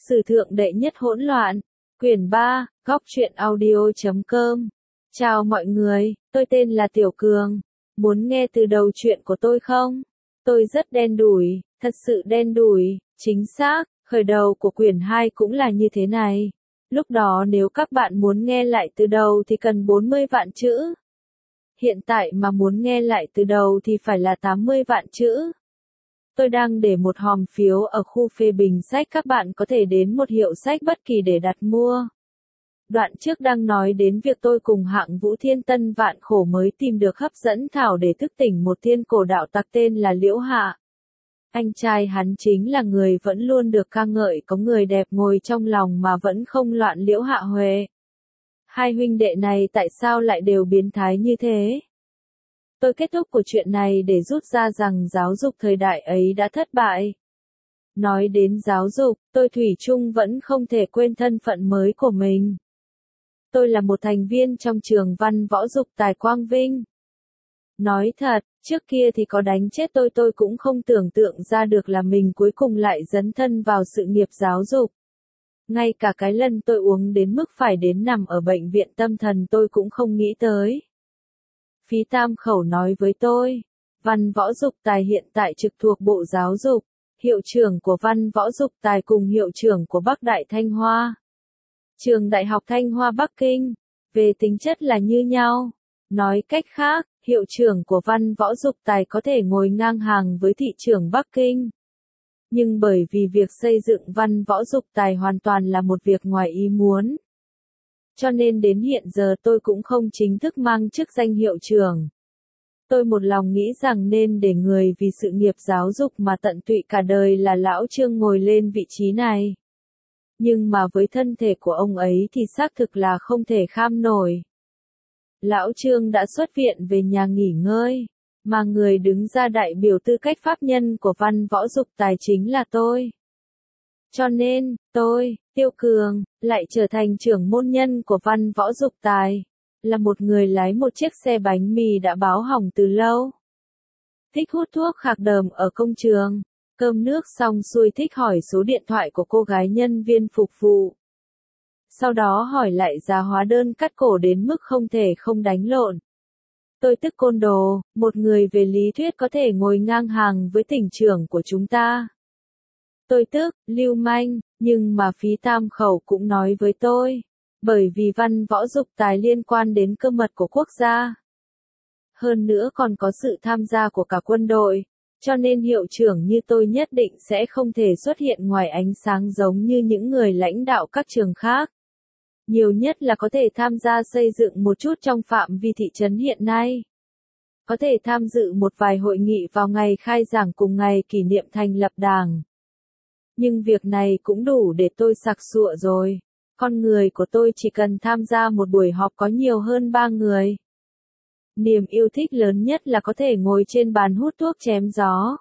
Sử thượng đệ nhất hỗn loạn, quyển 3, góc truyện audio.com. Chào mọi người, tôi tên là Tiểu Cường. Muốn nghe từ đầu chuyện của tôi không? Tôi rất đen đủi, thật sự đen đủi, chính xác, khởi đầu của quyển 2 cũng là như thế này. Lúc đó nếu các bạn muốn nghe lại từ đầu thì cần 40 vạn chữ. Hiện tại mà muốn nghe lại từ đầu thì phải là 80 vạn chữ. Tôi đang để một hòm phiếu ở khu phê bình sách, các bạn có thể đến một hiệu sách bất kỳ để đặt mua. Đoạn trước đang nói đến việc tôi cùng Hạng Vũ Thiên Tân vạn khổ mới tìm được hấp dẫn thảo để thức tỉnh một thiên cổ đạo tặc tên là Liễu Hạ. Anh trai hắn chính là người vẫn luôn được ca ngợi có người đẹp ngồi trong lòng mà vẫn không loạn Liễu Hạ Huệ. Hai huynh đệ này tại sao lại đều biến thái như thế? Tôi kết thúc của chuyện này để rút ra rằng giáo dục thời đại ấy đã thất bại. Nói đến giáo dục, tôi thủy chung vẫn không thể quên thân phận mới của mình. Tôi là một thành viên trong trường văn võ dục tài Quang Vinh. Nói thật, trước kia thì có đánh chết tôi cũng không tưởng tượng ra được là mình cuối cùng lại dấn thân vào sự nghiệp giáo dục. Ngay cả cái lần tôi uống đến mức phải đến nằm ở bệnh viện tâm thần tôi cũng không nghĩ tới. Phí Tam Khẩu nói với tôi, Văn Võ Dục Tài hiện tại trực thuộc Bộ Giáo dục, hiệu trưởng của Văn Võ Dục Tài cùng hiệu trưởng của Bắc Đại Thanh Hoa. Trường Đại học Thanh Hoa Bắc Kinh, về tính chất là như nhau. Nói cách khác, hiệu trưởng của Văn Võ Dục Tài có thể ngồi ngang hàng với thị trưởng Bắc Kinh. Nhưng bởi vì việc xây dựng Văn Võ Dục Tài hoàn toàn là một việc ngoài ý muốn. Cho nên đến hiện giờ tôi cũng không chính thức mang chức danh hiệu trưởng. Tôi một lòng nghĩ rằng nên để người vì sự nghiệp giáo dục mà tận tụy cả đời là Lão Trương ngồi lên vị trí này. Nhưng mà với thân thể của ông ấy thì xác thực là không thể kham nổi. Lão Trương đã xuất viện về nhà nghỉ ngơi, mà người đứng ra đại biểu tư cách pháp nhân của Văn Võ Dục Tài chính là tôi. Cho nên, tôi, Tiêu Cường, lại trở thành trưởng môn nhân của Văn Võ Dục Tài, là một người lái một chiếc xe bánh mì đã báo hỏng từ lâu. Thích hút thuốc khạc đờm ở công trường, cơm nước xong xuôi thích hỏi số điện thoại của cô gái nhân viên phục vụ. Sau đó hỏi lại giá hóa đơn cắt cổ đến mức không thể không đánh lộn. Tôi tức côn đồ, một người về lý thuyết có thể ngồi ngang hàng với tỉnh trưởng của chúng ta. Tôi tức, lưu manh, nhưng mà Phí Tam Khẩu cũng nói với tôi, bởi vì Văn Võ Dục Tài liên quan đến cơ mật của quốc gia. Hơn nữa còn có sự tham gia của cả quân đội, cho nên hiệu trưởng như tôi nhất định sẽ không thể xuất hiện ngoài ánh sáng giống như những người lãnh đạo các trường khác. Nhiều nhất là có thể tham gia xây dựng một chút trong phạm vi thị trấn hiện nay. Có thể tham dự một vài hội nghị vào ngày khai giảng cùng ngày kỷ niệm thành lập Đảng. Nhưng việc này cũng đủ để tôi sặc sụa rồi. Con người của tôi chỉ cần tham gia một buổi họp có nhiều hơn 3 người. Niềm yêu thích lớn nhất là có thể ngồi trên bàn hút thuốc chém gió.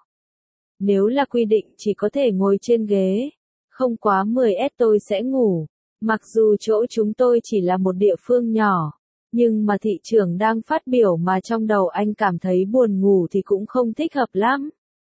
Nếu là quy định chỉ có thể ngồi trên ghế, không quá 10s tôi sẽ ngủ. Mặc dù chỗ chúng tôi chỉ là một địa phương nhỏ, nhưng mà thị trưởng đang phát biểu mà trong đầu anh cảm thấy buồn ngủ thì cũng không thích hợp lắm.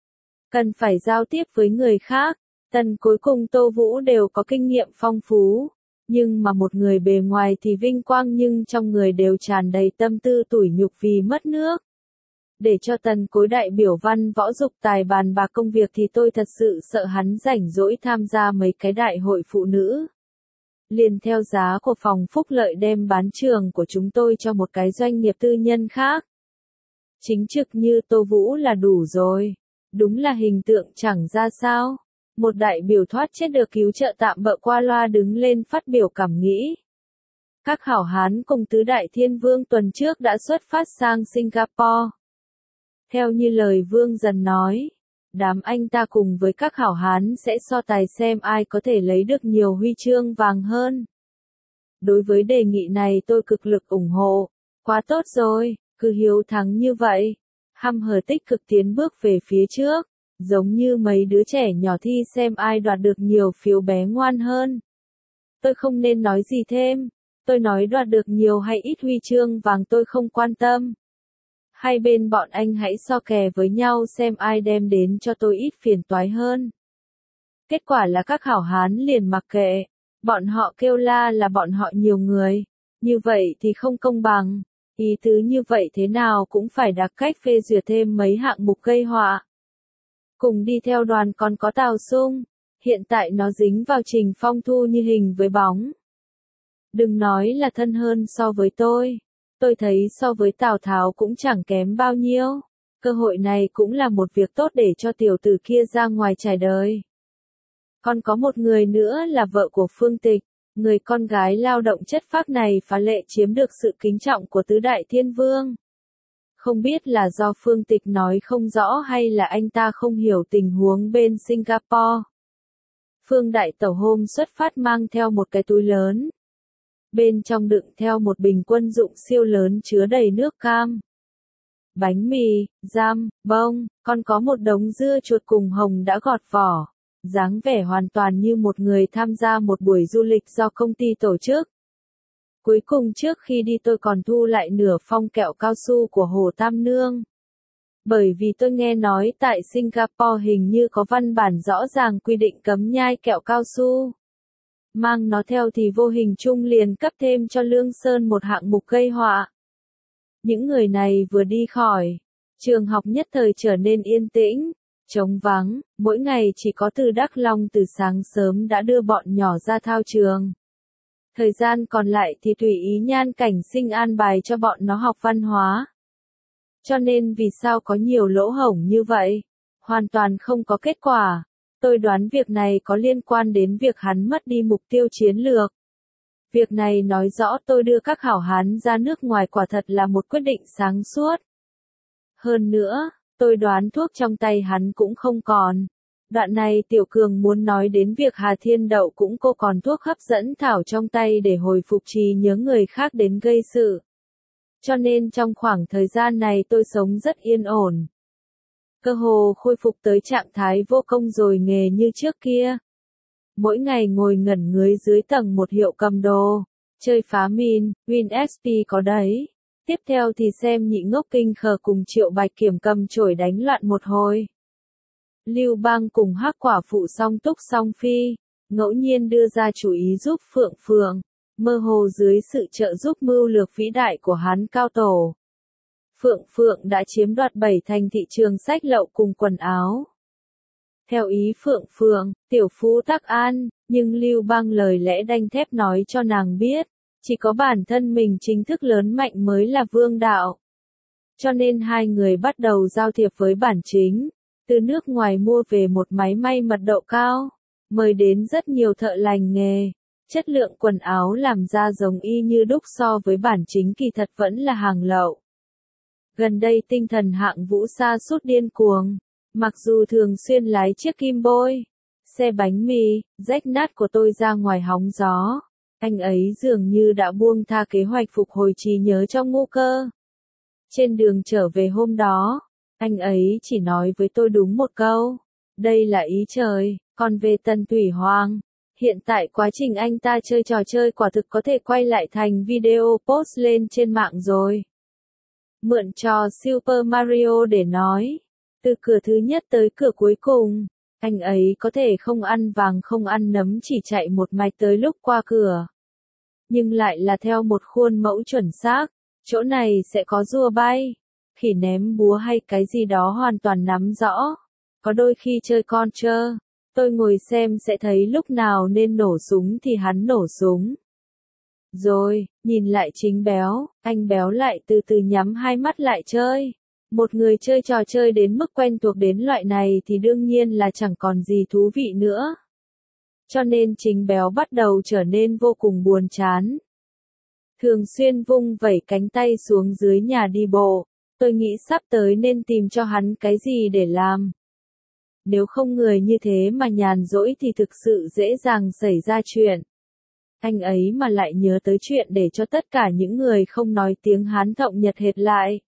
Cần phải giao tiếp với người khác, Tần cuối cùng Tô Vũ đều có kinh nghiệm phong phú, nhưng mà một người bề ngoài thì vinh quang nhưng trong người đều tràn đầy tâm tư tủi nhục vì mất nước. Để cho Tần Cối đại biểu Văn Võ Dục Tài bàn bạc công việc thì tôi thật sự sợ hắn rảnh rỗi tham gia mấy cái đại hội phụ nữ. Liền theo giá của phòng phúc lợi đem bán trường của chúng tôi cho một cái doanh nghiệp tư nhân khác. Chính trực như Tô Vũ là đủ rồi. Đúng là hình tượng chẳng ra sao. Một đại biểu thoát chết được cứu trợ tạm bợ qua loa đứng lên phát biểu cảm nghĩ. Các hảo hán cùng tứ đại thiên vương tuần trước đã xuất phát sang Singapore. Theo như lời Vương Dần nói, đám anh ta cùng với các hảo hán sẽ so tài xem ai có thể lấy được nhiều huy chương vàng hơn. Đối với đề nghị này tôi cực lực ủng hộ. Quá tốt rồi, cứ hiếu thắng như vậy. Hăm hở tích cực tiến bước về phía trước. Giống như mấy đứa trẻ nhỏ thi xem ai đoạt được nhiều phiếu bé ngoan hơn. Tôi không nên nói gì thêm. Tôi nói đoạt được nhiều hay ít huy chương vàng tôi không quan tâm. Hai bên bọn anh hãy so kè với nhau xem ai đem đến cho tôi ít phiền toái hơn. Kết quả là các hảo hán liền mặc kệ. Bọn họ kêu la là bọn họ nhiều người. Như vậy thì không công bằng. Ý tứ như vậy thế nào cũng phải đặc cách phê duyệt thêm mấy hạng mục gây họa. Cùng đi theo đoàn còn có Tào Sung. Hiện tại nó dính vào Trình Phong Thu như hình với bóng. Đừng nói là thân hơn so với tôi. Tôi thấy so với Tào Tháo cũng chẳng kém bao nhiêu. Cơ hội này cũng là một việc tốt để cho tiểu tử kia ra ngoài trải đời. Còn có một người nữa là vợ của Phương Tịch. Người con gái lao động chất phác này phá lệ chiếm được sự kính trọng của tứ đại thiên vương. Không biết là do Phương Tịch nói không rõ hay là anh ta không hiểu tình huống bên Singapore. Phương Đại Tẩu hôm xuất phát mang theo một cái túi lớn. Bên trong đựng theo một bình quân dụng siêu lớn chứa đầy nước cam, bánh mì, giam, bông, còn có một đống dưa chuột cùng hồng đã gọt vỏ. Dáng vẻ hoàn toàn như một người tham gia một buổi du lịch do công ty tổ chức. Cuối cùng trước khi đi tôi còn thu lại nửa phong kẹo cao su của Hồ Tam Nương. Bởi vì tôi nghe nói tại Singapore hình như có văn bản rõ ràng quy định cấm nhai kẹo cao su. Mang nó theo thì vô hình chung liền cấp thêm cho Lương Sơn một hạng mục gây họa. Những người này vừa đi khỏi, trường học nhất thời trở nên yên tĩnh, trống vắng, mỗi ngày chỉ có Từ Đắc Long từ sáng sớm đã đưa bọn nhỏ ra thao trường. Thời gian còn lại thì tùy ý Nhan Cảnh Sinh an bài cho bọn nó học văn hóa. Cho nên vì sao có nhiều lỗ hổng như vậy? Hoàn toàn không có kết quả. Tôi đoán việc này có liên quan đến việc hắn mất đi mục tiêu chiến lược. Việc này nói rõ tôi đưa các hảo hán ra nước ngoài quả thật là một quyết định sáng suốt. Hơn nữa, tôi đoán thuốc trong tay hắn cũng không còn. Đoạn này Tiểu Cường muốn nói đến việc Hà Thiên Đậu cũng cô còn thuốc hấp dẫn thảo trong tay để hồi phục trí nhớ người khác đến gây sự. Cho nên trong khoảng thời gian này tôi sống rất yên ổn. Cơ hồ khôi phục tới trạng thái vô công rồi nghề như trước kia. Mỗi ngày ngồi ngẩn ngới dưới tầng một hiệu cầm đồ, chơi phá min, Win SP có đấy. Tiếp theo thì xem Nhị Ngốc Kinh Khờ cùng Triệu Bạch Kiểm cầm chổi đánh loạn một hồi. Lưu Bang cùng Hắc Quả Phụ song túc song phi, ngẫu nhiên đưa ra chủ ý giúp Phượng Phượng, mơ hồ dưới sự trợ giúp mưu lược vĩ đại của hắn Cao Tổ. Phượng Phượng đã chiếm đoạt 7 thành thị trường sách lậu cùng quần áo. Theo ý Phượng Phượng, tiểu phu tắc an, nhưng Lưu Bang lời lẽ đanh thép nói cho nàng biết, chỉ có bản thân mình chính thức lớn mạnh mới là vương đạo. Cho nên hai người bắt đầu giao thiệp với bản chính, từ nước ngoài mua về một máy may mật độ cao, mời đến rất nhiều thợ lành nghề. Chất lượng quần áo làm ra giống y như đúc so với bản chính kỳ thật vẫn là hàng lậu. Gần đây tinh thần Hạng Vũ sa sút điên cuồng, mặc dù thường xuyên lái chiếc kim bôi, xe bánh mì, rách nát của tôi ra ngoài hóng gió. Anh ấy dường như đã buông tha kế hoạch phục hồi trí nhớ trong Ngũ Cơ. Trên đường trở về hôm đó, anh ấy chỉ nói với tôi đúng một câu, đây là ý trời, còn về Tần Thủy Hoàng, hiện tại quá trình anh ta chơi trò chơi quả thực có thể quay lại thành video post lên trên mạng rồi. Mượn trò Super Mario để nói, từ cửa thứ nhất tới cửa cuối cùng, anh ấy có thể không ăn vàng không ăn nấm chỉ chạy một mạch tới lúc qua cửa. Nhưng lại là theo một khuôn mẫu chuẩn xác, chỗ này sẽ có rùa bay, khỉ ném búa hay cái gì đó hoàn toàn nắm rõ. Có đôi khi chơi con trơ, tôi ngồi xem sẽ thấy lúc nào nên nổ súng thì hắn nổ súng. Rồi, nhìn lại Chính Béo, anh Béo lại từ từ nhắm hai mắt lại chơi. Một người chơi trò chơi đến mức quen thuộc đến loại này thì đương nhiên là chẳng còn gì thú vị nữa. Cho nên Chính Béo bắt đầu trở nên vô cùng buồn chán. Thường xuyên vung vẩy cánh tay xuống dưới nhà đi bộ, tôi nghĩ sắp tới nên tìm cho hắn cái gì để làm. Nếu không người như thế mà nhàn rỗi thì thực sự dễ dàng xảy ra chuyện. Anh ấy mà lại nhớ tới chuyện để cho tất cả những người không nói tiếng Hán Thọng Nhật hệt lại.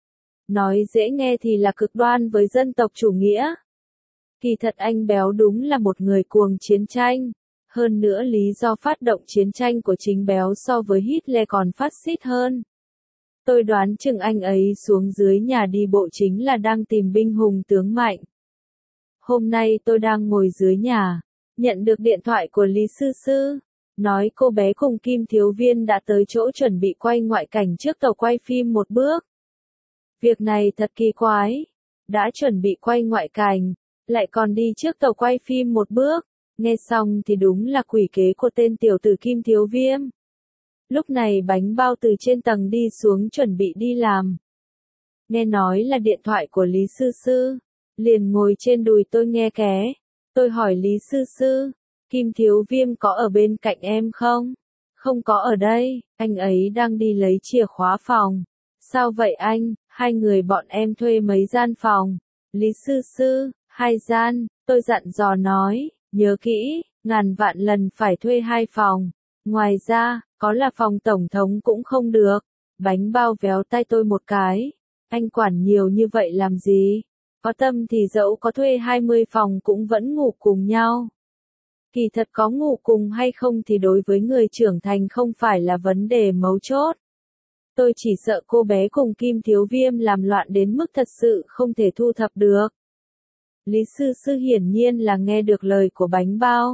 Nói dễ nghe thì là cực đoan với dân tộc chủ nghĩa. Kỳ thật anh Béo đúng là một người cuồng chiến tranh. Hơn nữa lý do phát động chiến tranh của Chính Béo so với Hitler còn phát xít hơn. Tôi đoán chừng anh ấy xuống dưới nhà đi bộ chính là đang tìm binh hùng tướng mạnh. Hôm nay tôi đang ngồi dưới nhà, nhận được điện thoại của Lý Sư Sư, nói cô bé cùng Kim Thiếu Viên đã tới chỗ chuẩn bị quay ngoại cảnh trước tàu quay phim một bước. Việc này thật kỳ quái, đã chuẩn bị quay ngoại cảnh, lại còn đi trước tàu quay phim một bước, nghe xong thì đúng là quỷ kế của tên tiểu tử Kim Thiếu Viêm. Lúc này Bánh Bao từ trên tầng đi xuống chuẩn bị đi làm. Nghe nói là điện thoại của Lý Sư Sư, liền ngồi trên đùi tôi nghe ké. Tôi hỏi Lý Sư Sư, Kim Thiếu Viêm có ở bên cạnh em không? Không có ở đây, anh ấy đang đi lấy chìa khóa phòng. Sao vậy anh, hai người bọn em thuê mấy gian phòng? Lý Sư Sư, 2 gian, tôi dặn dò nói, nhớ kỹ, ngàn vạn lần phải thuê 2 phòng. Ngoài ra, có là phòng tổng thống cũng không được. Bánh Bao véo tay tôi một cái. Anh quản nhiều như vậy làm gì? Có tâm thì dẫu có thuê 20 phòng cũng vẫn ngủ cùng nhau. Kỳ thật có ngủ cùng hay không thì đối với người trưởng thành không phải là vấn đề mấu chốt. Tôi chỉ sợ cô bé cùng Kim Thiếu Viêm làm loạn đến mức thật sự không thể thu thập được. Lý Sư Sư hiển nhiên là nghe được lời của Bánh Bao.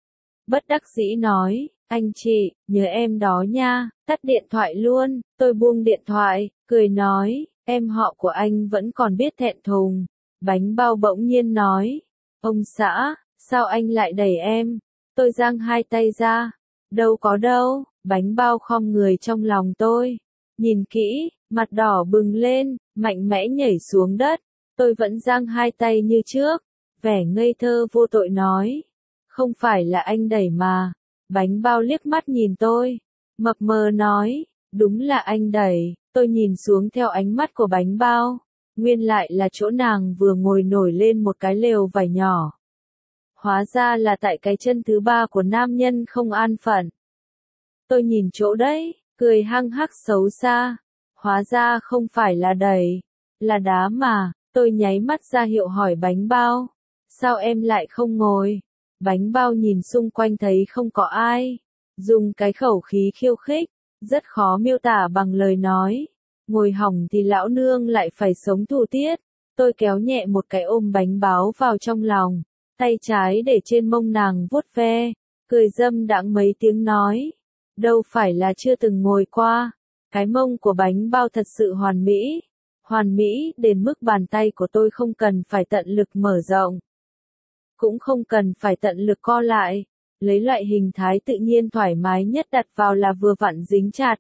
Bất đắc dĩ nói, anh chị, nhớ em đó nha, tắt điện thoại luôn. Tôi buông điện thoại, cười nói, em họ của anh vẫn còn biết thẹn thùng. Bánh Bao bỗng nhiên nói, ông xã, sao anh lại đẩy em? Tôi giang hai tay ra, đâu có đâu. Bánh Bao khom người trong lòng tôi, nhìn kỹ, mặt đỏ bừng lên, mạnh mẽ nhảy xuống đất. Tôi vẫn giang hai tay như trước, vẻ ngây thơ vô tội nói, không phải là anh đẩy mà. Bánh Bao liếc mắt nhìn tôi, mập mờ nói, đúng là anh đẩy. Tôi nhìn xuống theo ánh mắt của Bánh Bao, nguyên lại là chỗ nàng vừa ngồi nổi lên một cái lều vải nhỏ. Hóa ra là tại cái chân thứ 3 của nam nhân không an phận. Tôi nhìn chỗ đấy, cười hăng hắc xấu xa. Hóa ra không phải là đẩy, là đá mà. Tôi nháy mắt ra hiệu hỏi Bánh Bao, sao em lại không ngồi? Bánh Bao nhìn xung quanh thấy không có ai, dùng cái khẩu khí khiêu khích, rất khó miêu tả bằng lời nói. Ngồi hỏng thì lão nương lại phải sống thù tiết. Tôi kéo nhẹ một cái ôm Bánh Bao vào trong lòng, tay trái để trên mông nàng vuốt ve, cười dâm đãng mấy tiếng nói, đâu phải là chưa từng ngồi qua. Cái mông của Bánh Bao thật sự hoàn mỹ đến mức bàn tay của tôi không cần phải tận lực mở rộng, cũng không cần phải tận lực co lại, lấy loại hình thái tự nhiên thoải mái nhất đặt vào là vừa vặn dính chặt.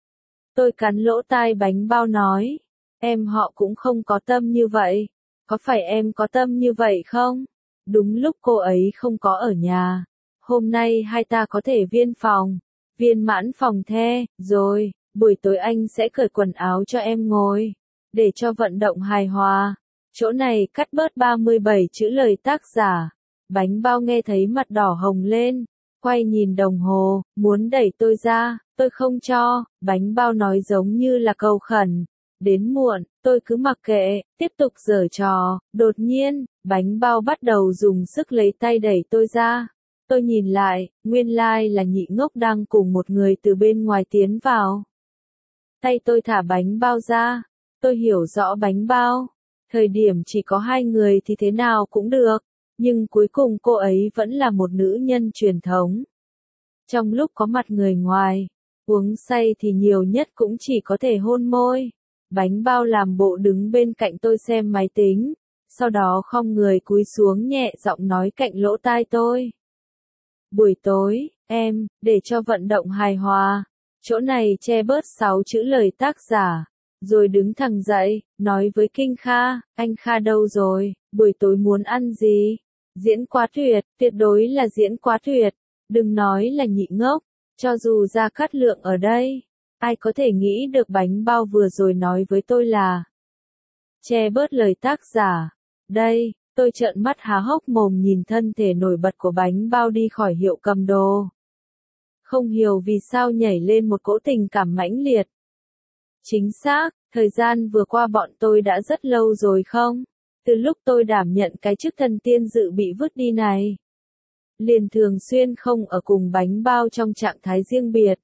Tôi cắn lỗ tai Bánh Bao nói, em họ cũng không có tâm như vậy, có phải em có tâm như vậy không? Đúng lúc cô ấy không có ở nhà, hôm nay hai ta có thể viên mãn phòng the, rồi, buổi tối anh sẽ cởi quần áo cho em ngồi, để cho vận động hài hòa. Chỗ này cắt bớt 37 chữ lời tác giả. Bánh Bao nghe thấy mặt đỏ hồng lên, quay nhìn đồng hồ, muốn đẩy tôi ra, tôi không cho. Bánh Bao nói giống như là cầu khẩn, đến muộn, tôi cứ mặc kệ, tiếp tục giở trò. Đột nhiên, Bánh Bao bắt đầu dùng sức lấy tay đẩy tôi ra. Tôi nhìn lại, nguyên lai là nhị ngốc đang cùng một người từ bên ngoài tiến vào. Tay tôi thả Bánh Bao ra, tôi hiểu rõ Bánh Bao. Thời điểm chỉ có 2 người thì thế nào cũng được, nhưng cuối cùng cô ấy vẫn là một nữ nhân truyền thống. Trong lúc có mặt người ngoài, uống say thì nhiều nhất cũng chỉ có thể hôn môi. Bánh Bao làm bộ đứng bên cạnh tôi xem máy tính, sau đó khom người cúi xuống nhẹ giọng nói cạnh lỗ tai tôi. Buổi tối, em, để cho vận động hài hòa, chỗ này che bớt 6 chữ lời tác giả. Rồi đứng thẳng dậy, nói với Kinh Kha, anh Kha đâu rồi, buổi tối muốn ăn gì? Diễn quá tuyệt, tuyệt đối là diễn quá tuyệt, đừng nói là nhị ngốc, cho dù Gia Cát Lượng ở đây, ai có thể nghĩ được Bánh Bao vừa rồi nói với tôi là che bớt lời tác giả. Đây, tôi trợn mắt há hốc mồm nhìn thân thể nổi bật của Bánh Bao đi khỏi hiệu cầm đồ. Không hiểu vì sao nhảy lên một cỗ tình cảm mãnh liệt. Chính xác, thời gian vừa qua bọn tôi đã rất lâu rồi không? Từ lúc tôi đảm nhận cái chức thần tiên dự bị vứt đi này, liền thường xuyên không ở cùng Bánh Bao trong trạng thái riêng biệt.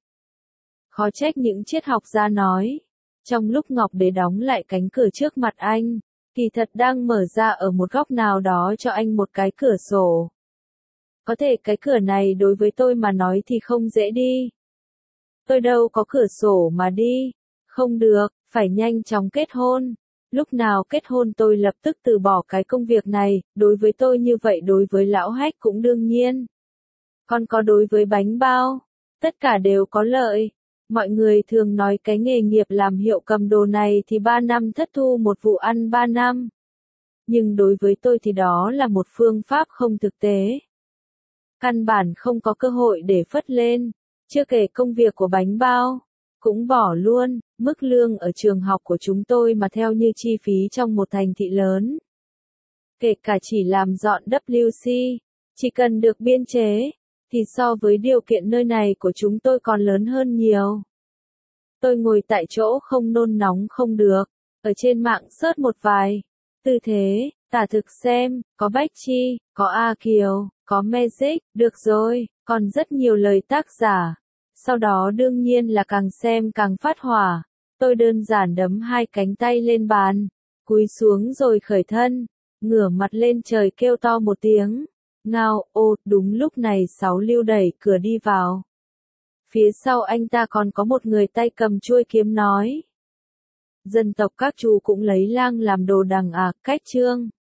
Khó trách những triết học gia nói, trong lúc Ngọc Đế đóng lại cánh cửa trước mặt anh, kỳ thật đang mở ra ở một góc nào đó cho anh một cái cửa sổ. Có thể cái cửa này đối với tôi mà nói thì không dễ đi. Tôi đâu có cửa sổ mà đi. Không được, phải nhanh chóng kết hôn. Lúc nào kết hôn tôi lập tức từ bỏ cái công việc này, đối với tôi như vậy đối với lão Hách cũng đương nhiên. Còn có đối với bánh bao, tất cả đều có lợi. Mọi người thường nói cái nghề nghiệp làm hiệu cầm đồ này thì 3 năm thất thu một vụ ăn 3 năm. Nhưng đối với tôi thì đó là một phương pháp không thực tế. Căn bản không có cơ hội để phất lên, chưa kể công việc của bánh bao. Cũng bỏ luôn, mức lương ở trường học của chúng tôi mà theo như chi phí trong một thành thị lớn. Kể cả chỉ làm dọn WC, chỉ cần được biên chế, thì so với điều kiện nơi này của chúng tôi còn lớn hơn nhiều. Tôi ngồi tại chỗ không nôn nóng không được, ở trên mạng search một vài tư thế, tả thực xem, có Bách Chi, có A Kiều, có Magic, được rồi, còn rất nhiều lời tác giả. Sau đó đương nhiên là càng xem càng phát hỏa. Tôi đơn giản đấm hai cánh tay lên bàn, cúi xuống rồi khởi thân, ngửa mặt lên trời kêu to một tiếng. Ngao, ô, đúng lúc này Sáu Lưu đẩy cửa đi vào. Phía sau anh ta còn có một người tay cầm chuôi kiếm nói. Dân tộc các chú cũng lấy lang làm đồ đằng à, cách trương.